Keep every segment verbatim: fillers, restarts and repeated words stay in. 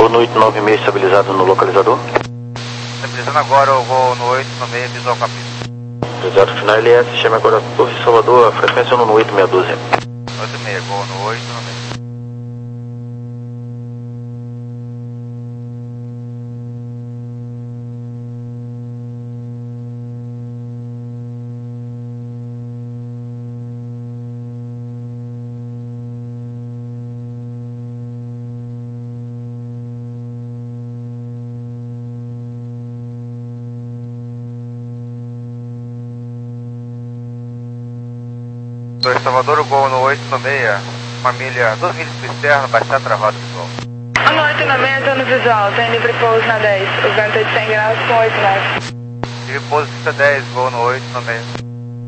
no oito nove seis estabilizado no localizador. Estabilizando agora, eu vou no oito nove seis visual capítulo. Exato, final L S, chame agora Torre Salvador, a frequência no oito seis um dois. oito seis, vou no oito nove seis. Torre Salvador, Gol no oito nove seis, família dois milhas para externo, baixar travado visual. No oito nove seis, estou no visual, tem livre pouso na dez, o vento é de cem graus com oito nove. Livre pouso pista dez, Gol no oito nove seis.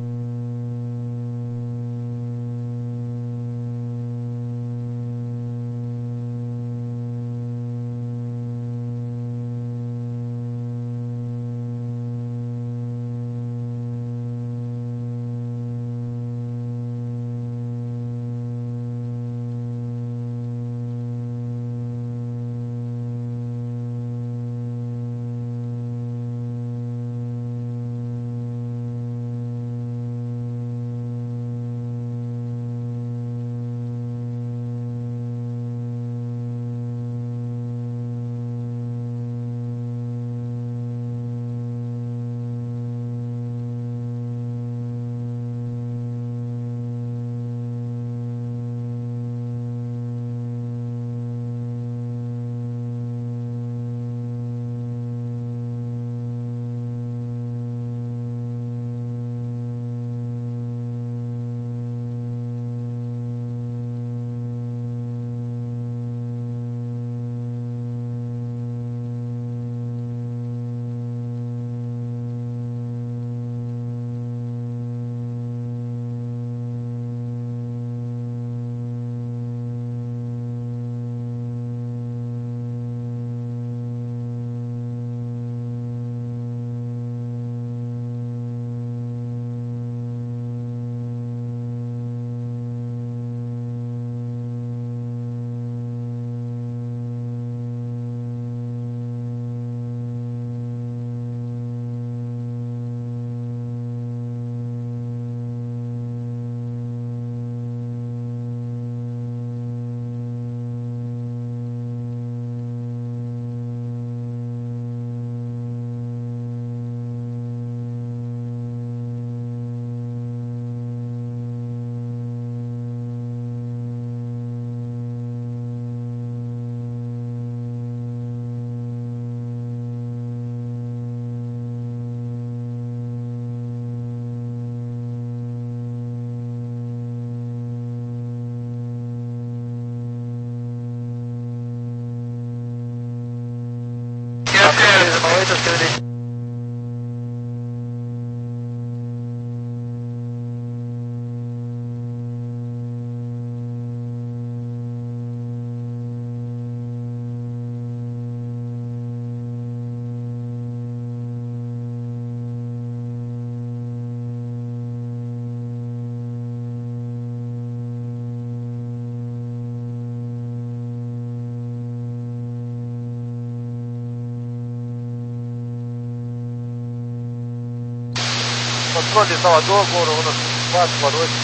Controle Salvador, Gol no um cinco quatro, boa noite,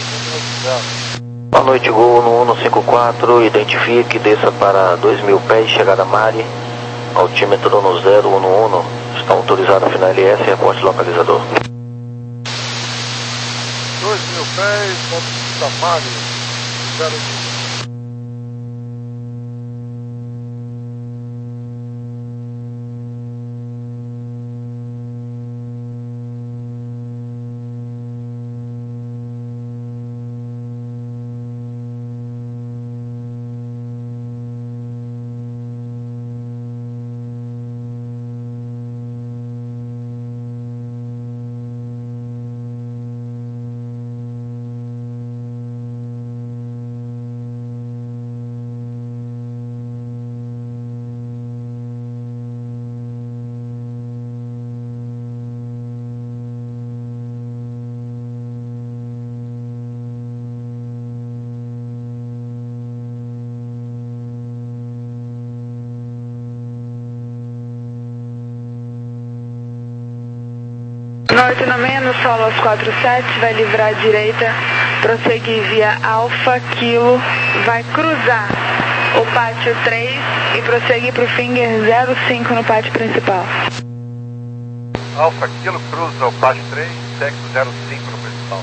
boa noite, Gol no um cinco quatro, identifique, desça para dois mil pés, chegada a Mari, altímetro no zero um um, está autorizado a final L S, reporte localizador. dois mil pés, ponto da Mari, zero um. Norte na meia, no solo aos quatro sete, vai livrar à direita, prosseguir via Alfa Kilo, vai cruzar o pátio três e prosseguir para o Finger zero cinco no pátio principal. Alfa Kilo cruza o pátio três, segue o zero cinco no principal.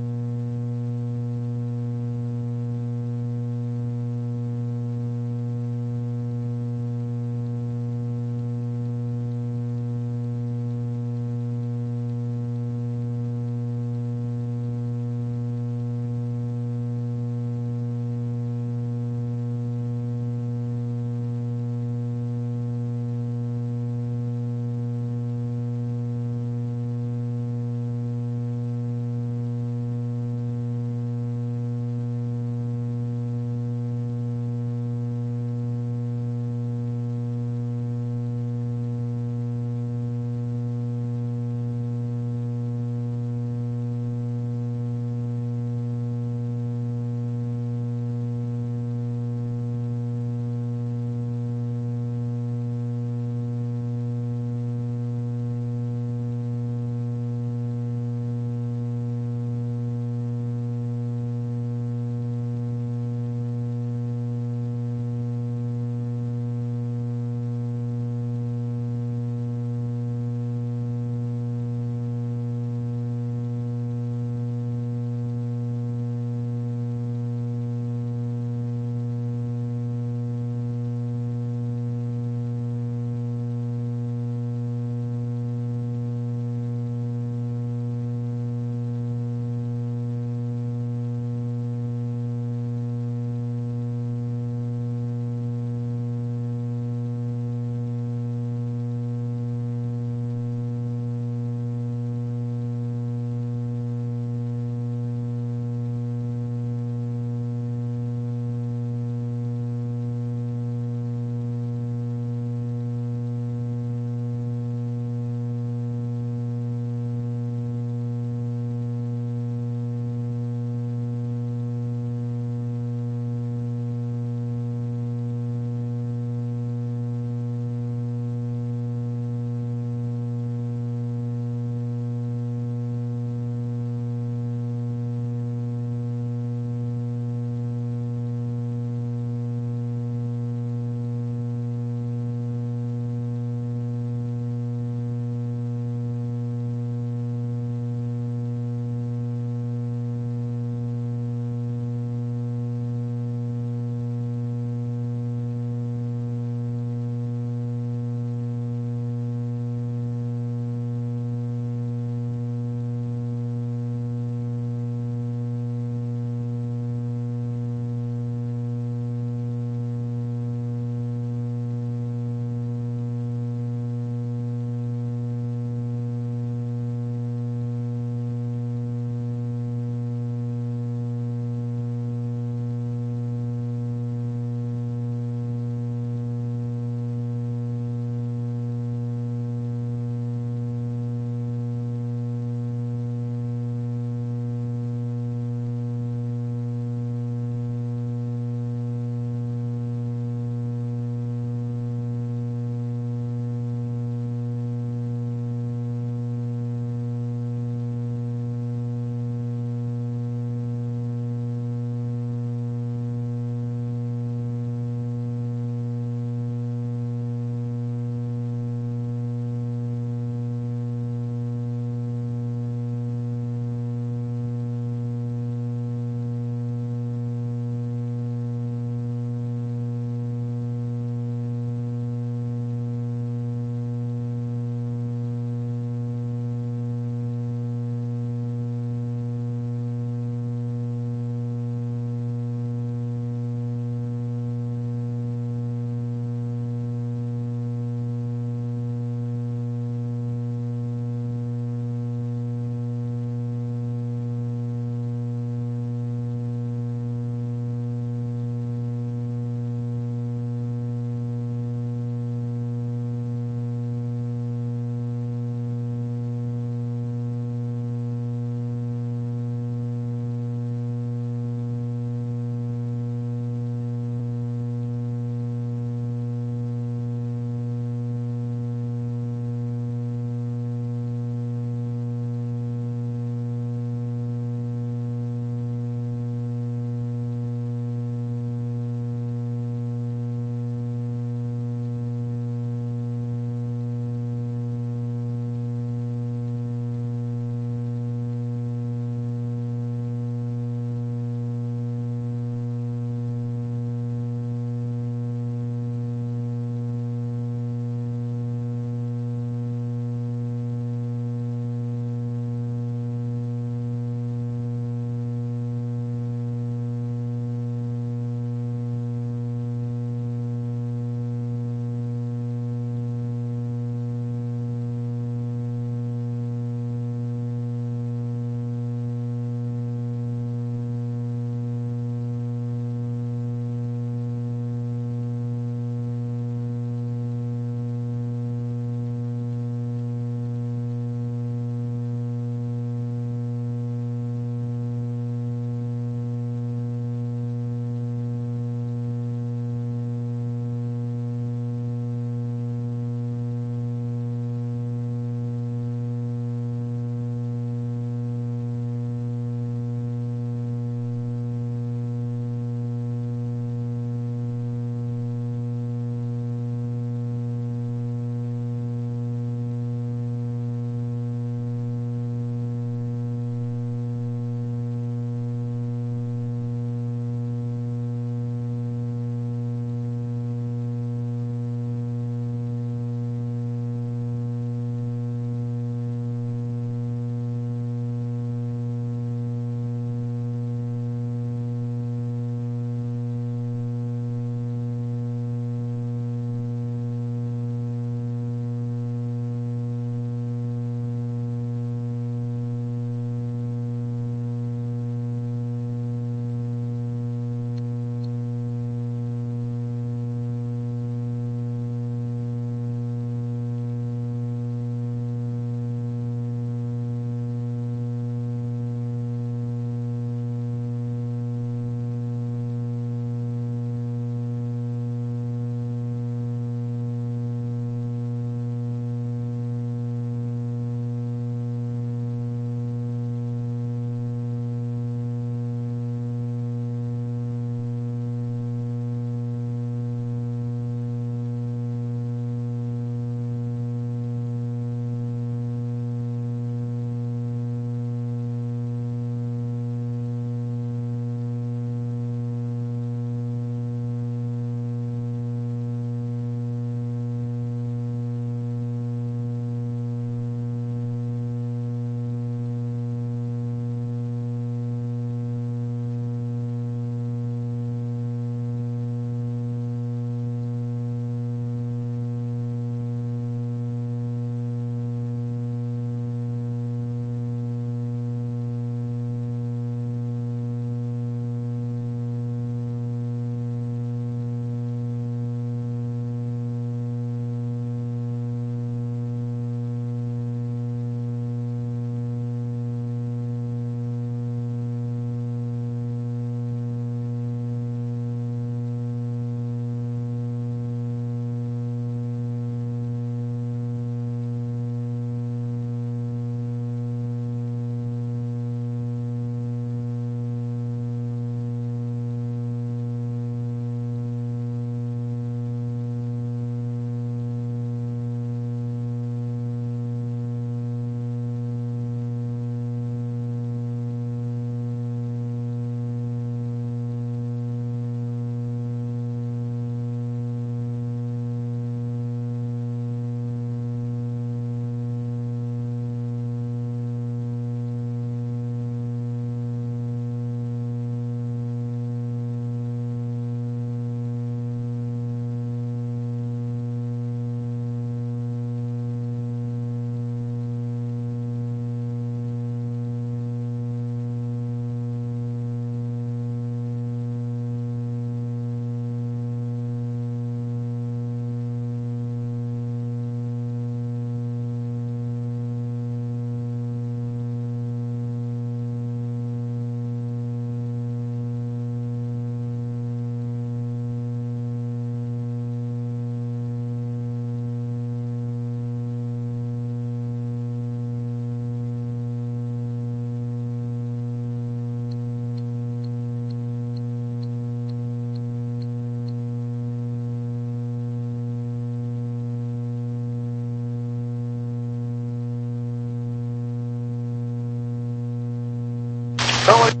Então, aí.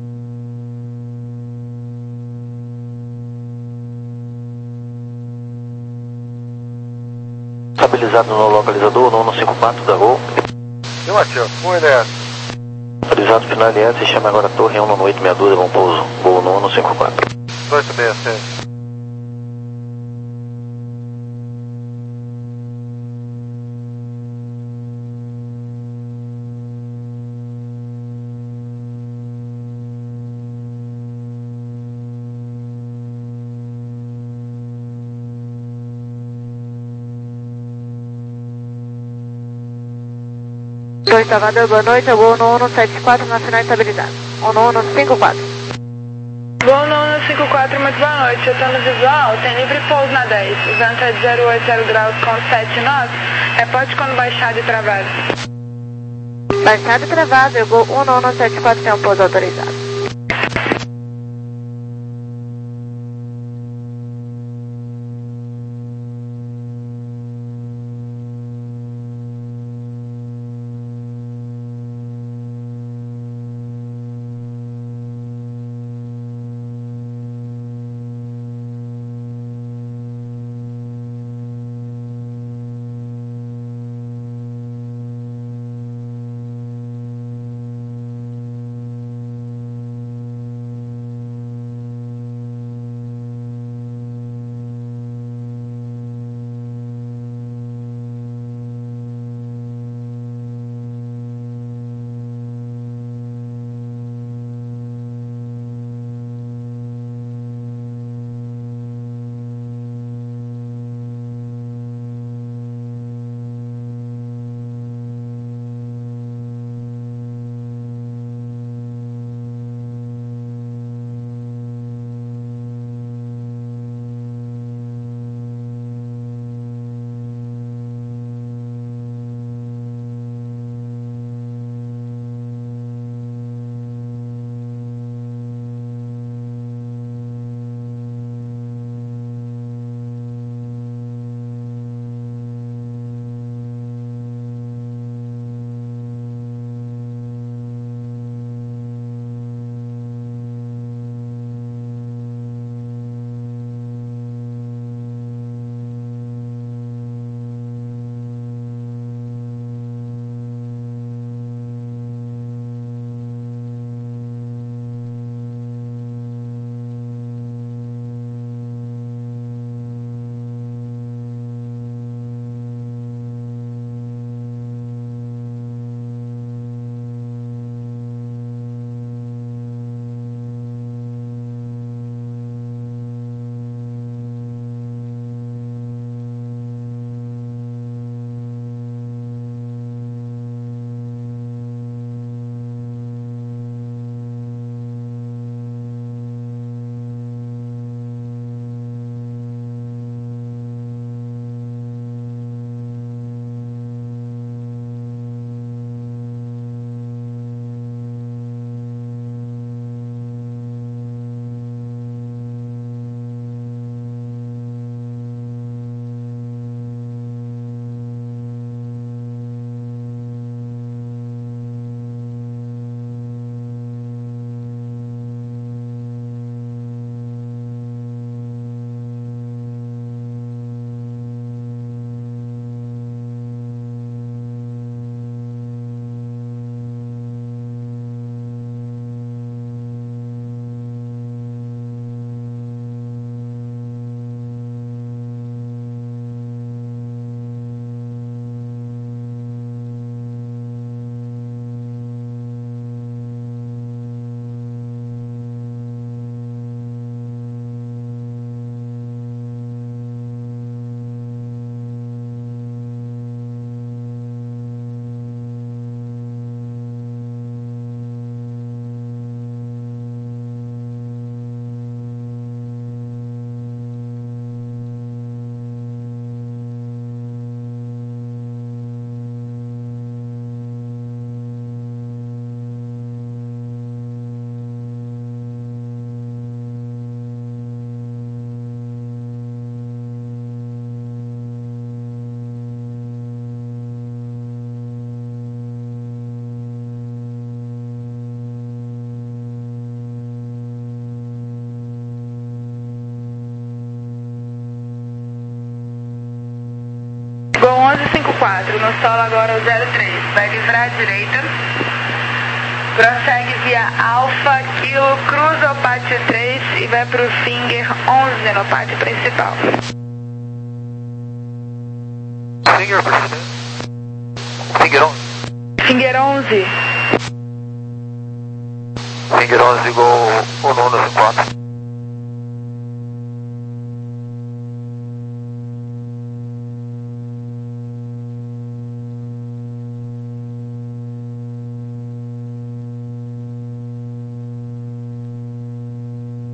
Estabilizado no localizador, no um cinco quatro da Gol. Deu uma tia, um L S. Estabilizado final L S, chama agora a torre um no oito seis dois, bom pouso. Gol no um cinco quatro. dois seis seis. dois Salvador, boa noite, é o Gol no um sete quatro, nacional estabilizado. um um cinco quatro. Gol no um cinco quatro, muito boa noite, eu estou no visual, tem livre pouso na dez, o vento é de zero oito zero graus com sete nove, reporte quando baixado e travado. Baixado e travado, eu Gol um um sete quatro, tem um pouso autorizado. onze cinquenta e quatro, no solo agora o zero três, vai livrar à direita, prossegue via Alfa, Kilo, cruza o pátio três e vai para o Finger onze no pátio principal. Finger, presidente. Finger onze. Finger onze. Finger onze, igual o nono quatro.